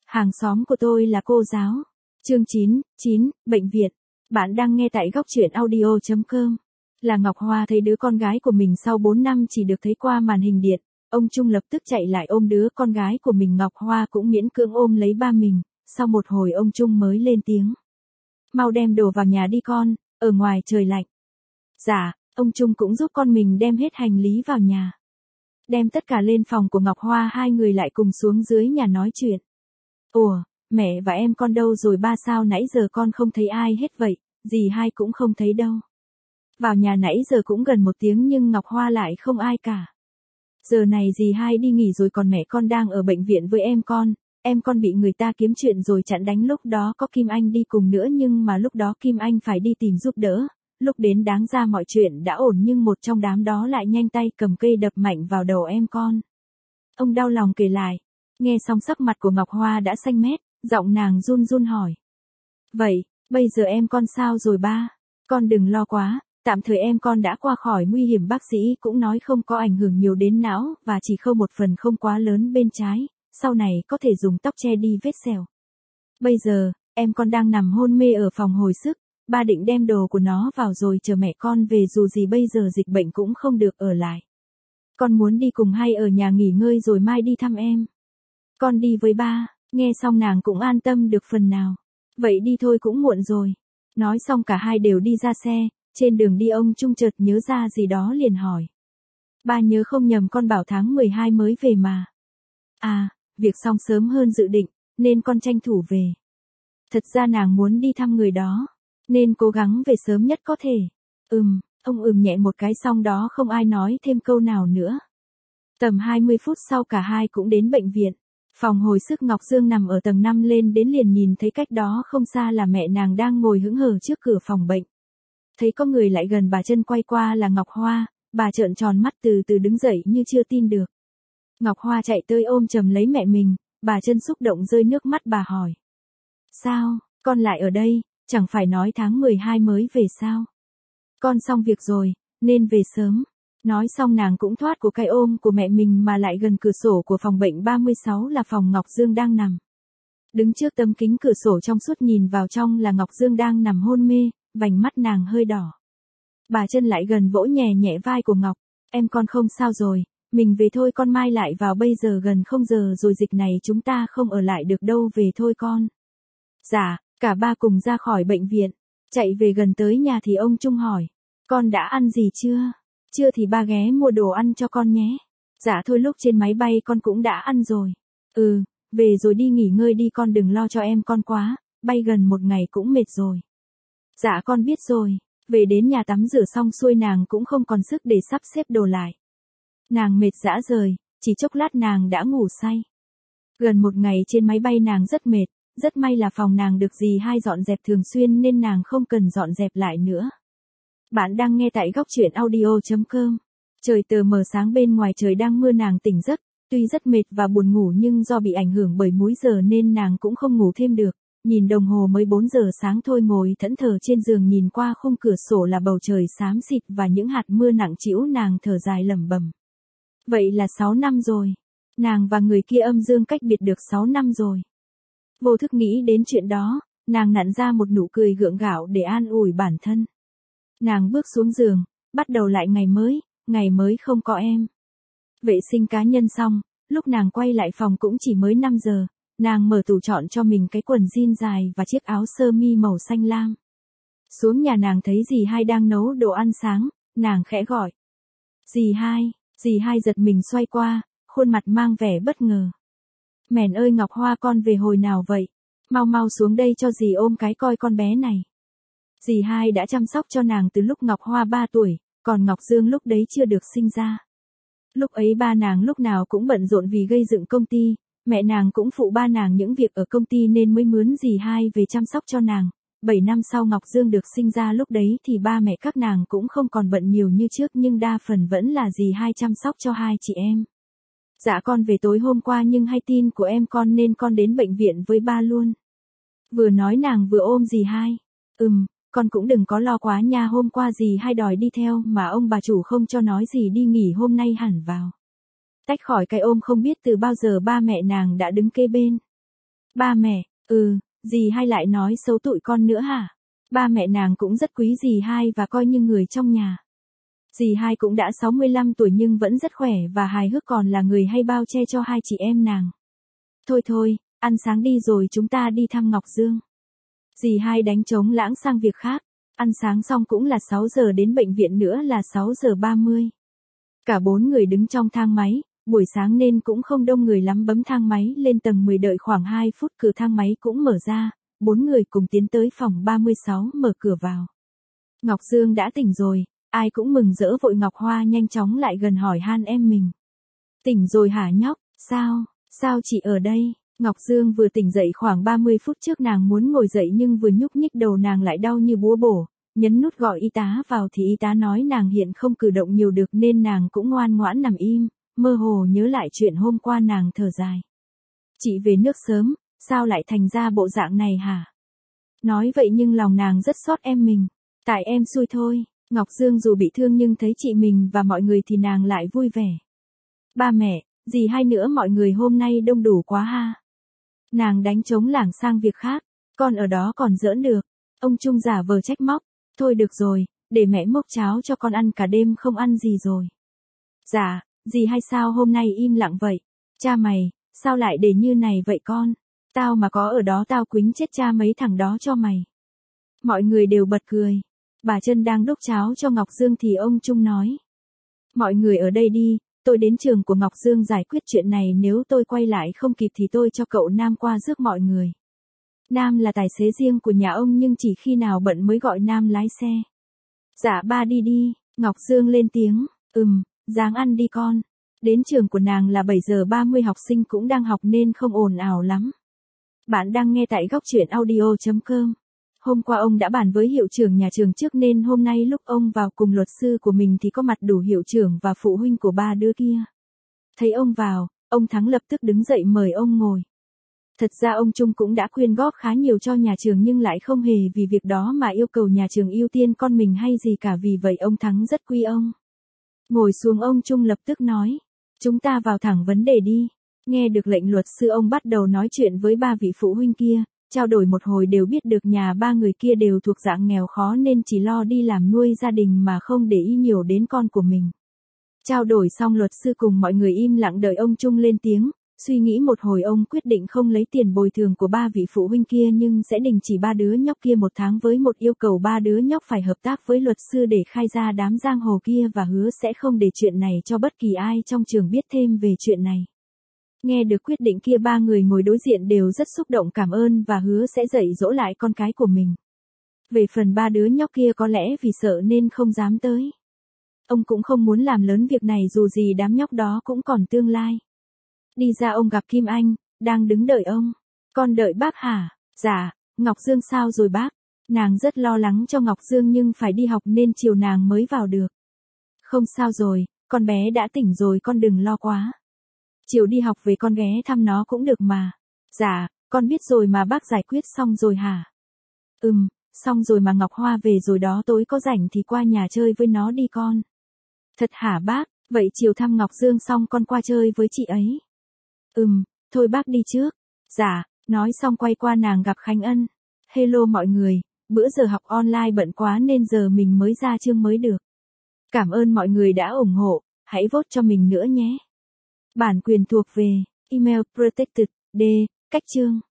Hàng xóm của tôi là cô giáo. Chương 9, bệnh viện. Bạn đang nghe tại góc truyện audio.com. Là Ngọc Hoa thấy đứa con gái của mình sau 4 năm chỉ được thấy qua màn hình điện, ông Trung lập tức chạy lại ôm đứa con gái của mình. Ngọc Hoa cũng miễn cưỡng ôm lấy ba mình, sau một hồi ông Trung mới lên tiếng. Mau đem đồ vào nhà đi con, ở ngoài trời lạnh. Dạ, ông Trung cũng giúp con mình đem hết hành lý vào nhà. Đem tất cả lên phòng của Ngọc Hoa, hai người lại cùng xuống dưới nhà nói chuyện. Ủa, mẹ và em con đâu rồi ba, sao nãy giờ con không thấy ai hết vậy, dì hai cũng không thấy đâu. Vào nhà nãy giờ cũng gần 1 tiếng nhưng Ngọc Hoa lại không ai cả. Giờ này dì hai đi nghỉ rồi, còn mẹ con đang ở bệnh viện với em con bị người ta kiếm chuyện rồi chặn đánh, lúc đó có Kim Anh đi cùng nữa nhưng mà lúc đó Kim Anh phải đi tìm giúp đỡ. Lúc đến đáng ra mọi chuyện đã ổn nhưng một trong đám đó lại nhanh tay cầm cây đập mạnh vào đầu em con. Ông đau lòng kể lại. Nghe xong sắc mặt của Ngọc Hoa đã xanh mét, giọng nàng run run hỏi. Vậy, bây giờ em con sao rồi ba? Con đừng lo quá, tạm thời em con đã qua khỏi nguy hiểm, bác sĩ cũng nói không có ảnh hưởng nhiều đến não và chỉ khâu một phần không quá lớn bên trái, sau này có thể dùng tóc che đi vết sẹo. Bây giờ, em con đang nằm hôn mê ở phòng hồi sức, ba định đem đồ của nó vào rồi chờ mẹ con về, dù gì bây giờ dịch bệnh cũng không được ở lại. Con muốn đi cùng hay ở nhà nghỉ ngơi rồi mai đi thăm em? Con đi với ba. Nghe xong nàng cũng an tâm được phần nào. Vậy đi thôi, cũng muộn rồi. Nói xong cả hai đều đi ra xe, trên đường đi ông Trung chợt nhớ ra gì đó liền hỏi. Ba nhớ không nhầm con bảo tháng 12 mới về mà. À, việc xong sớm hơn dự định, nên con tranh thủ về. Thật ra nàng muốn đi thăm người đó, nên cố gắng về sớm nhất có thể. Ông nhẹ một cái, xong đó không ai nói thêm câu nào nữa. Tầm 20 phút sau cả hai cũng đến bệnh viện. Phòng hồi sức Ngọc Dương nằm ở tầng 5, lên đến liền nhìn thấy cách đó không xa là mẹ nàng đang ngồi hững hờ trước cửa phòng bệnh. Thấy có người lại gần, bà Trân quay qua là Ngọc Hoa, bà trợn tròn mắt từ từ đứng dậy như chưa tin được. Ngọc Hoa chạy tới ôm chầm lấy mẹ mình, bà Trân xúc động rơi nước mắt, bà hỏi. Sao, con lại ở đây, chẳng phải nói tháng 12 mới về sao? Con xong việc rồi, nên về sớm. Nói xong nàng cũng thoát của cái ôm của mẹ mình mà lại gần cửa sổ của phòng bệnh 36 là phòng Ngọc Dương đang nằm. Đứng trước tấm kính cửa sổ trong suốt nhìn vào trong là Ngọc Dương đang nằm hôn mê, vành mắt nàng hơi đỏ. Bà Trân lại gần vỗ nhẹ nhẹ vai của Ngọc. Em con không sao rồi, mình về thôi con, mai lại vào, bây giờ gần 0 giờ rồi, dịch này chúng ta không ở lại được đâu, về thôi con. Dạ, cả ba cùng ra khỏi bệnh viện. Chạy về gần tới nhà thì ông Trung hỏi. Con đã ăn gì chưa? Chưa thì ba ghé mua đồ ăn cho con nhé. Dạ thôi, lúc trên máy bay con cũng đã ăn rồi. Về rồi đi nghỉ ngơi đi con, đừng lo cho em con quá, bay gần 1 ngày cũng mệt rồi. Dạ con biết rồi. Về đến nhà tắm rửa xong xuôi nàng cũng không còn sức để sắp xếp đồ lại. Nàng mệt rã rời, chỉ chốc lát nàng đã ngủ say. Gần 1 ngày trên máy bay nàng rất mệt, rất may là phòng nàng được dì hai dọn dẹp thường xuyên nên nàng không cần dọn dẹp lại nữa. Bạn đang nghe tại góc truyện audio.com. Trời tờ mờ sáng, bên ngoài trời đang mưa, nàng tỉnh giấc, tuy rất mệt và buồn ngủ nhưng do bị ảnh hưởng bởi múi giờ nên nàng cũng không ngủ thêm được. Nhìn đồng hồ mới 4 giờ sáng thôi, ngồi thẫn thờ trên giường nhìn qua khung cửa sổ là bầu trời xám xịt và những hạt mưa nặng trĩu, nàng thở dài lẩm bẩm. Vậy là 6 năm rồi. Nàng và người kia âm dương cách biệt được 6 năm rồi. Vô thức nghĩ đến chuyện đó, nàng nặn ra một nụ cười gượng gạo để an ủi bản thân. Nàng bước xuống giường, bắt đầu lại ngày mới không có em. Vệ sinh cá nhân xong, lúc nàng quay lại phòng cũng chỉ mới 5 giờ, nàng mở tủ chọn cho mình cái quần jean dài và chiếc áo sơ mi màu xanh lam. Xuống nhà nàng thấy dì hai đang nấu đồ ăn sáng, nàng khẽ gọi. Dì hai giật mình xoay qua, khuôn mặt mang vẻ bất ngờ. Mèn ơi Ngọc Hoa, con về hồi nào vậy? Mau xuống đây cho dì ôm cái coi con bé này. Dì hai đã chăm sóc cho nàng từ lúc Ngọc Hoa 3 tuổi, còn Ngọc Dương lúc đấy chưa được sinh ra. Lúc ấy ba nàng lúc nào cũng bận rộn vì gây dựng công ty, mẹ nàng cũng phụ ba nàng những việc ở công ty nên mới mướn dì hai về chăm sóc cho nàng. 7 năm sau Ngọc Dương được sinh ra, lúc đấy thì ba mẹ các nàng cũng không còn bận nhiều như trước nhưng đa phần vẫn là dì hai chăm sóc cho hai chị em. Dạ con về tối hôm qua nhưng hay tin của em con nên con đến bệnh viện với ba luôn. Vừa nói nàng vừa ôm dì hai. Con cũng đừng có lo quá nha, hôm qua dì hai đòi đi theo mà ông bà chủ không cho, nói gì đi nghỉ hôm nay hẳn vào. Tách khỏi cái ôm, không biết từ bao giờ ba mẹ nàng đã đứng kế bên. Ba mẹ, dì hai lại nói xấu tụi con nữa hả? Ba mẹ nàng cũng rất quý dì hai và coi như người trong nhà. Dì hai cũng đã 65 tuổi nhưng vẫn rất khỏe và hài hước, còn là người hay bao che cho hai chị em nàng. Thôi thôi, ăn sáng đi rồi chúng ta đi thăm Ngọc Dương. Dì hai đánh trống lãng sang việc khác. Ăn sáng xong cũng là 6 giờ, đến bệnh viện nữa là 6 giờ 30. Cả 4 người đứng trong thang máy, buổi sáng nên cũng không đông người lắm, bấm thang máy lên tầng 10 đợi khoảng 2 phút cửa thang máy cũng mở ra, 4 người cùng tiến tới phòng 36 mở cửa vào. Ngọc Dương đã tỉnh rồi, ai cũng mừng rỡ, vội Ngọc Hoa nhanh chóng lại gần hỏi han em mình. Tỉnh rồi hả nhóc, sao chị ở đây? Ngọc Dương vừa tỉnh dậy khoảng 30 phút trước, nàng muốn ngồi dậy nhưng vừa nhúc nhích đầu nàng lại đau như búa bổ, nhấn nút gọi y tá vào thì y tá nói nàng hiện không cử động nhiều được nên nàng cũng ngoan ngoãn nằm im, mơ hồ nhớ lại chuyện hôm qua, nàng thở dài. Chị về nước sớm, sao lại thành ra bộ dạng này hả? Nói vậy nhưng lòng nàng rất xót em mình, tại em xui thôi. Ngọc Dương dù bị thương nhưng thấy chị mình và mọi người thì nàng lại vui vẻ. Ba mẹ, dì hai nữa, mọi người hôm nay đông đủ quá ha. Nàng đánh trống lảng sang việc khác, con ở đó còn giỡn được. Ông Trung giả vờ trách móc, thôi được rồi, để mẹ mốc cháo cho con ăn, cả đêm không ăn gì rồi. Dạ, dì hai sao hôm nay im lặng vậy? Cha mày, sao lại để như này vậy con? Tao mà có ở đó tao quýnh chết cha mấy thằng đó cho mày. Mọi người đều bật cười. Bà Trân đang đốc cháo cho Ngọc Dương thì ông Trung nói. Mọi người ở đây đi, tôi đến trường của Ngọc Dương giải quyết chuyện này, nếu tôi quay lại không kịp thì tôi cho cậu Nam qua rước mọi người. Nam là tài xế riêng của nhà ông nhưng chỉ khi nào bận mới gọi Nam lái xe. Dạ ba đi đi, Ngọc Dương lên tiếng, ráng ăn đi con. Đến trường của nàng là 7 giờ 30, học sinh cũng đang học nên không ồn ào lắm. Bạn đang nghe tại góc truyện audio.com. Hôm qua ông đã bàn với hiệu trưởng nhà trường trước nên hôm nay lúc ông vào cùng luật sư của mình thì có mặt đủ hiệu trưởng và phụ huynh của ba đứa kia. Thấy ông vào, ông Thắng lập tức đứng dậy mời ông ngồi. Thật ra ông Trung cũng đã quyên góp khá nhiều cho nhà trường nhưng lại không hề vì việc đó mà yêu cầu nhà trường ưu tiên con mình hay gì cả, vì vậy ông Thắng rất quý ông. Ngồi xuống, ông Trung lập tức nói, chúng ta vào thẳng vấn đề đi. Nghe được lệnh luật sư, ông bắt đầu nói chuyện với ba vị phụ huynh kia. Trao đổi một hồi đều biết được nhà ba người kia đều thuộc dạng nghèo khó nên chỉ lo đi làm nuôi gia đình mà không để ý nhiều đến con của mình. Trao đổi xong, luật sư cùng mọi người im lặng đợi ông Trung lên tiếng. Suy nghĩ một hồi, ông quyết định không lấy tiền bồi thường của ba vị phụ huynh kia nhưng sẽ đình chỉ ba đứa nhóc kia 1 tháng với một yêu cầu ba đứa nhóc phải hợp tác với luật sư để khai ra đám giang hồ kia và hứa sẽ không để chuyện này cho bất kỳ ai trong trường biết thêm về chuyện này. Nghe được quyết định kia, ba người ngồi đối diện đều rất xúc động, cảm ơn và hứa sẽ dạy dỗ lại con cái của mình. Về phần ba đứa nhóc kia có lẽ vì sợ nên không dám tới. Ông cũng không muốn làm lớn việc này, dù gì đám nhóc đó cũng còn tương lai. Đi ra, ông gặp Kim Anh, đang đứng đợi ông. Con đợi bác hả? Dạ. Ngọc Dương sao rồi bác? Nàng rất lo lắng cho Ngọc Dương nhưng phải đi học nên chiều nàng mới vào được. Không sao rồi, con bé đã tỉnh rồi, con đừng lo quá. Chiều đi học về con ghé thăm nó cũng được mà. Dạ, con biết rồi mà bác. Giải quyết xong rồi hả? Xong rồi mà. Ngọc Hoa về rồi đó, tối có rảnh thì qua nhà chơi với nó đi con. Thật hả bác? Vậy chiều thăm Ngọc Dương xong con qua chơi với chị ấy. Thôi bác đi trước. Dạ, nói xong quay qua nàng gặp Khánh Ân. Hello mọi người, bữa giờ học online bận quá nên giờ mình mới ra chương mới được. Cảm ơn mọi người đã ủng hộ, hãy vote cho mình nữa nhé. Bản quyền thuộc về email protected. D. Cách chương